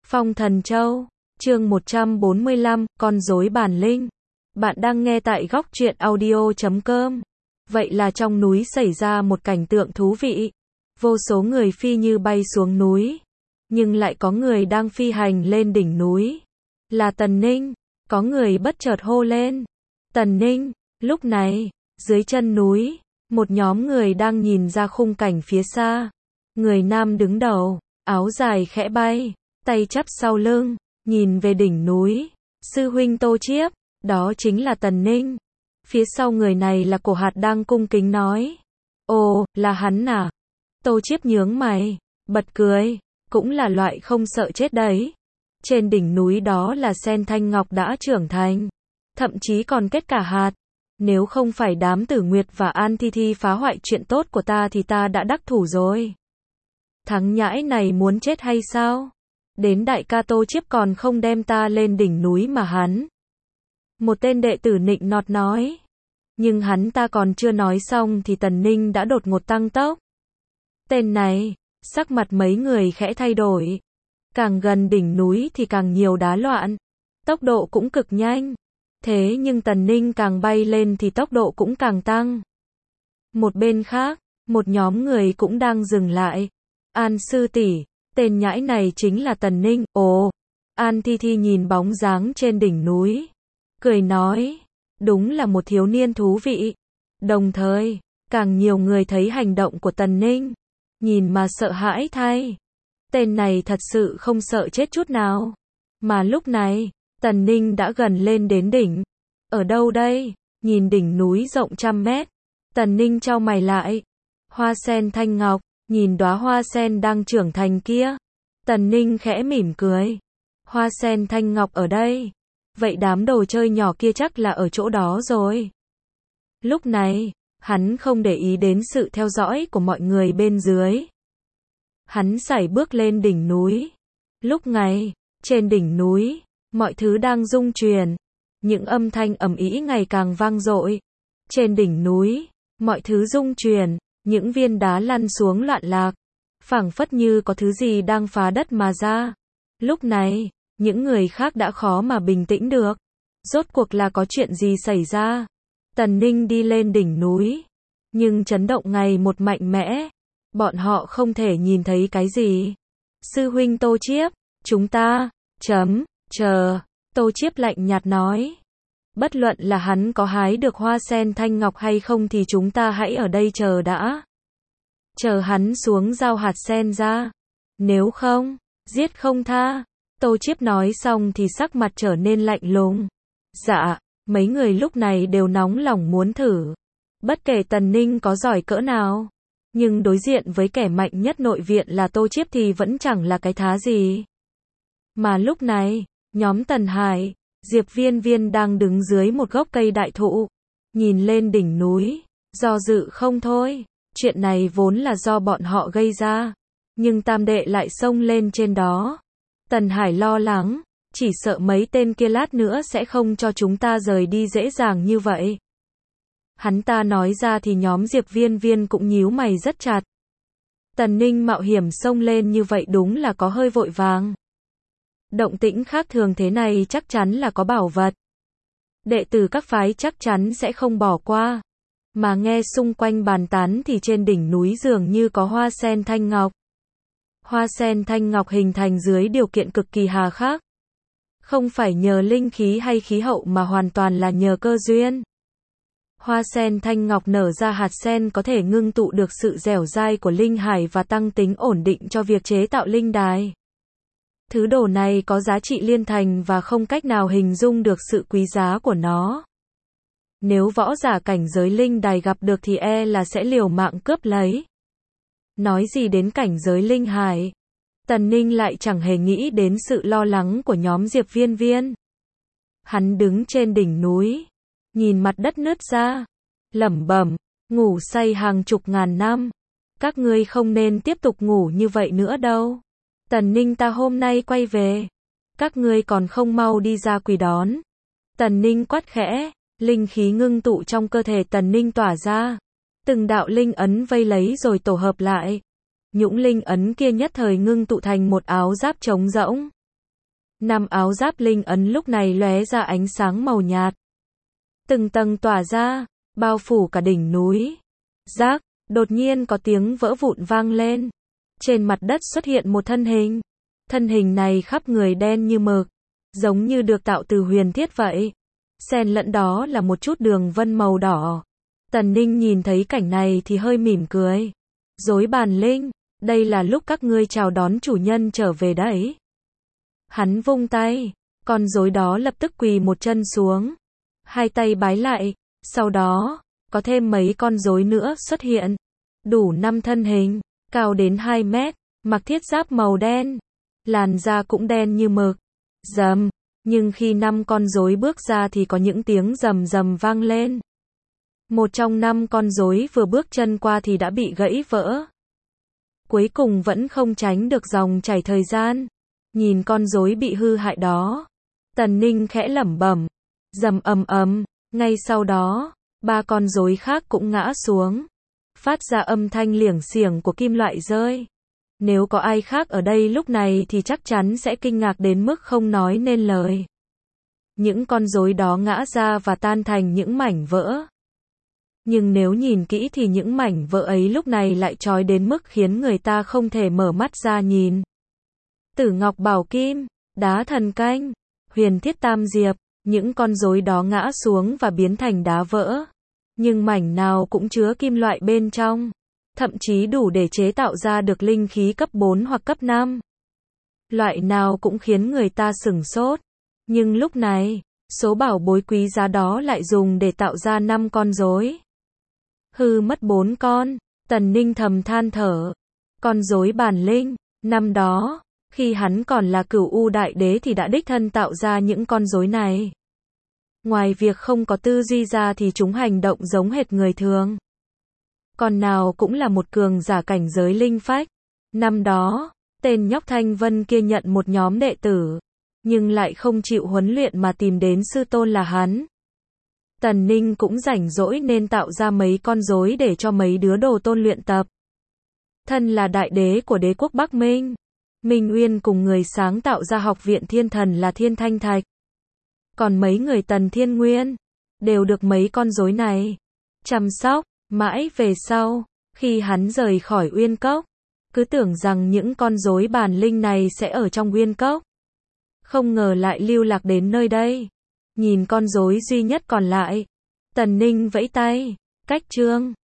Phong Thần Châu, chương 145, con rối bản linh. Bạn đang nghe tại góc truyện audio.com. Vậy là trong núi xảy ra một cảnh tượng thú vị. Vô số người phi như bay xuống núi. Nhưng lại có người đang phi hành lên đỉnh núi. Là Tần Ninh. Có người bất chợt hô lên. Tần Ninh. Lúc này, dưới chân núi, một nhóm người đang nhìn ra khung cảnh phía xa. Người nam đứng đầu, áo dài khẽ bay, tay chắp sau lưng, nhìn về đỉnh núi. Sư huynh Tô Chiếp, đó chính là Tần Ninh. Phía sau người này là Cổ Hạt đang cung kính nói. Ồ, là hắn à? Tô Chiếp nhướng mày, bật cười, cũng là loại không sợ chết đấy. Trên đỉnh núi đó là Sen Thanh Ngọc đã trưởng thành, thậm chí còn kết cả hạt. Nếu không phải đám Tử Nguyệt và An Thi Thi phá hoại chuyện tốt của ta thì ta đã đắc thủ rồi. Thằng nhãi này muốn chết hay sao? Đến đại ca Tô Chiếp còn không đem ta lên đỉnh núi mà hắn. Một tên đệ tử nịnh nọt nói. Nhưng hắn ta còn chưa nói xong thì Tần Ninh đã đột ngột tăng tốc. Tên này, sắc mặt mấy người khẽ thay đổi. Càng gần đỉnh núi thì càng nhiều đá loạn. Tốc độ cũng cực nhanh. Thế nhưng Tần Ninh càng bay lên thì tốc độ cũng càng tăng. Một bên khác, một nhóm người cũng đang dừng lại. An sư tỷ, tên nhãi này chính là Tần Ninh. Ồ, An Thi Thi nhìn bóng dáng trên đỉnh núi, cười nói, đúng là một thiếu niên thú vị. Đồng thời, càng nhiều người thấy hành động của Tần Ninh, nhìn mà sợ hãi thay. Tên này thật sự không sợ chết chút nào. Mà lúc này, Tần Ninh đã gần lên đến đỉnh. Ở đâu đây? Nhìn đỉnh núi rộng trăm mét. Tần Ninh chau mày lại. Hoa sen thanh ngọc, nhìn đóa hoa sen đang trưởng thành kia. Tần Ninh khẽ mỉm cười. Hoa sen thanh ngọc ở đây. Vậy đám đồ chơi nhỏ kia chắc là ở chỗ đó rồi. Lúc này, hắn không để ý đến sự theo dõi của mọi người bên dưới. Hắn sải bước lên đỉnh núi. Lúc này, trên đỉnh núi, mọi thứ đang rung chuyển. Những âm thanh ầm ĩ ngày càng vang dội. Trên đỉnh núi, mọi thứ rung chuyển, những viên đá lăn xuống loạn lạc. Phảng phất như có thứ gì đang phá đất mà ra. Lúc này, những người khác đã khó mà bình tĩnh được. Rốt cuộc là có chuyện gì xảy ra? Tần Ninh đi lên đỉnh núi. Nhưng chấn động ngày một mạnh mẽ. Bọn họ không thể nhìn thấy cái gì. Sư huynh Tô Chiếp, chúng ta, chờ. Tô Chiếp lạnh nhạt nói. Bất luận là hắn có hái được hoa sen thanh ngọc hay không thì chúng ta hãy ở đây chờ đã. Chờ hắn xuống giao hạt sen ra. Nếu không, giết không tha. Tô Chiếp nói xong thì sắc mặt trở nên lạnh lùng. Dạ, mấy người lúc này đều nóng lòng muốn thử. Bất kể Tần Ninh có giỏi cỡ nào. Nhưng đối diện với kẻ mạnh nhất nội viện là Tô Chiếp thì vẫn chẳng là cái thá gì. Mà lúc này, nhóm Tần Hải, Diệp Viên Viên đang đứng dưới một gốc cây đại thụ. Nhìn lên đỉnh núi, do dự không thôi. Chuyện này vốn là do bọn họ gây ra. Nhưng tam đệ lại xông lên trên đó. Tần Hải lo lắng, chỉ sợ mấy tên kia lát nữa sẽ không cho chúng ta rời đi dễ dàng như vậy. Hắn ta nói ra thì nhóm Diệp Viên Viên cũng nhíu mày rất chặt. Tần Ninh mạo hiểm xông lên như vậy đúng là có hơi vội vàng. Động tĩnh khác thường thế này chắc chắn là có bảo vật. Đệ tử các phái chắc chắn sẽ không bỏ qua. Mà nghe xung quanh bàn tán thì trên đỉnh núi dường như có hoa sen thanh ngọc. Hoa sen thanh ngọc hình thành dưới điều kiện cực kỳ hà khắc. Không phải nhờ linh khí hay khí hậu mà hoàn toàn là nhờ cơ duyên. Hoa sen thanh ngọc nở ra hạt sen có thể ngưng tụ được sự dẻo dai của linh hải và tăng tính ổn định cho việc chế tạo linh đài. Thứ đồ này có giá trị liên thành và không cách nào hình dung được sự quý giá của nó. Nếu võ giả cảnh giới linh đài gặp được thì e là sẽ liều mạng cướp lấy. Nói gì đến cảnh giới linh hải, Tần Ninh lại chẳng hề nghĩ đến sự lo lắng của nhóm Diệp Viên Viên. Hắn đứng trên đỉnh núi, nhìn mặt đất nứt ra, lẩm bẩm, ngủ say hàng chục ngàn năm. Các ngươi không nên tiếp tục ngủ như vậy nữa đâu. Tần Ninh ta hôm nay quay về. Các ngươi còn không mau đi ra quỳ đón. Tần Ninh quát khẽ, linh khí ngưng tụ trong cơ thể Tần Ninh tỏa ra. Từng đạo linh ấn vây lấy rồi tổ hợp lại. Những linh ấn kia nhất thời ngưng tụ thành một áo giáp trống rỗng. Năm áo giáp linh ấn lúc này lóe ra ánh sáng màu nhạt. Từng tầng tỏa ra, bao phủ cả đỉnh núi. Rác, đột nhiên có tiếng vỡ vụn vang lên. Trên mặt đất xuất hiện một thân hình. Thân hình này khắp người đen như mực, giống như được tạo từ huyền thiết vậy. Xen lẫn đó là một chút đường vân màu đỏ. Tần Ninh nhìn thấy cảnh này thì hơi mỉm cười. Rối bàn linh, đây là lúc các ngươi chào đón chủ nhân trở về đấy. Hắn vung tay, con rối đó lập tức quỳ một chân xuống. Hai tay bái lại, sau đó, có thêm mấy con rối nữa xuất hiện. Đủ 5 thân hình, cao đến 2 mét, mặc thiết giáp màu đen. Làn da cũng đen như mực. Rầm, nhưng khi 5 con rối bước ra thì có những tiếng rầm rầm vang lên. Một trong 5 con rối vừa bước chân qua thì đã bị gãy vỡ. Cuối cùng vẫn không tránh được dòng chảy thời gian. Nhìn con rối bị hư hại đó, Tần Ninh khẽ lẩm bẩm, rầm ầm ầm, ngay sau đó, 3 con rối khác cũng ngã xuống, phát ra âm thanh liểng xiểng của kim loại rơi. Nếu có ai khác ở đây lúc này thì chắc chắn sẽ kinh ngạc đến mức không nói nên lời. Những con rối đó ngã ra và tan thành những mảnh vỡ. Nhưng nếu nhìn kỹ thì những mảnh vỡ ấy lúc này lại chói đến mức khiến người ta không thể mở mắt ra nhìn. Tử ngọc bảo kim, đá thần canh, huyền thiết tam diệp, những con rối đó ngã xuống và biến thành đá vỡ. Nhưng mảnh nào cũng chứa kim loại bên trong, thậm chí đủ để chế tạo ra được linh khí cấp 4 hoặc cấp 5. Loại nào cũng khiến người ta sửng sốt. Nhưng lúc này, số bảo bối quý giá đó lại dùng để tạo ra 5 con rối. Hư mất 4 con, Tần Ninh thầm than thở. Con rối bản linh, năm đó, khi hắn còn là Cửu U Đại Đế thì đã đích thân tạo ra những con rối này. Ngoài việc không có tư duy ra thì chúng hành động giống hệt người thường. Con nào cũng là một cường giả cảnh giới linh phách. Năm đó, tên nhóc Thanh Vân kia nhận một nhóm đệ tử, nhưng lại không chịu huấn luyện mà tìm đến sư tôn là hắn. Tần Ninh cũng rảnh rỗi nên tạo ra mấy con rối để cho mấy đứa đồ tôn luyện tập. Thân là đại đế của đế quốc Bắc Minh, Minh Uyên cùng người sáng tạo ra học viện thiên thần là Thiên Thanh Thạch. Còn mấy người Tần Thiên Nguyên, đều được mấy con rối này chăm sóc. Mãi về sau, khi hắn rời khỏi Uyên Cốc, cứ tưởng rằng những con rối bản linh này sẽ ở trong Uyên Cốc. Không ngờ lại lưu lạc đến nơi đây. Nhìn con rối duy nhất còn lại, Tần Ninh vẫy tay, cách chương.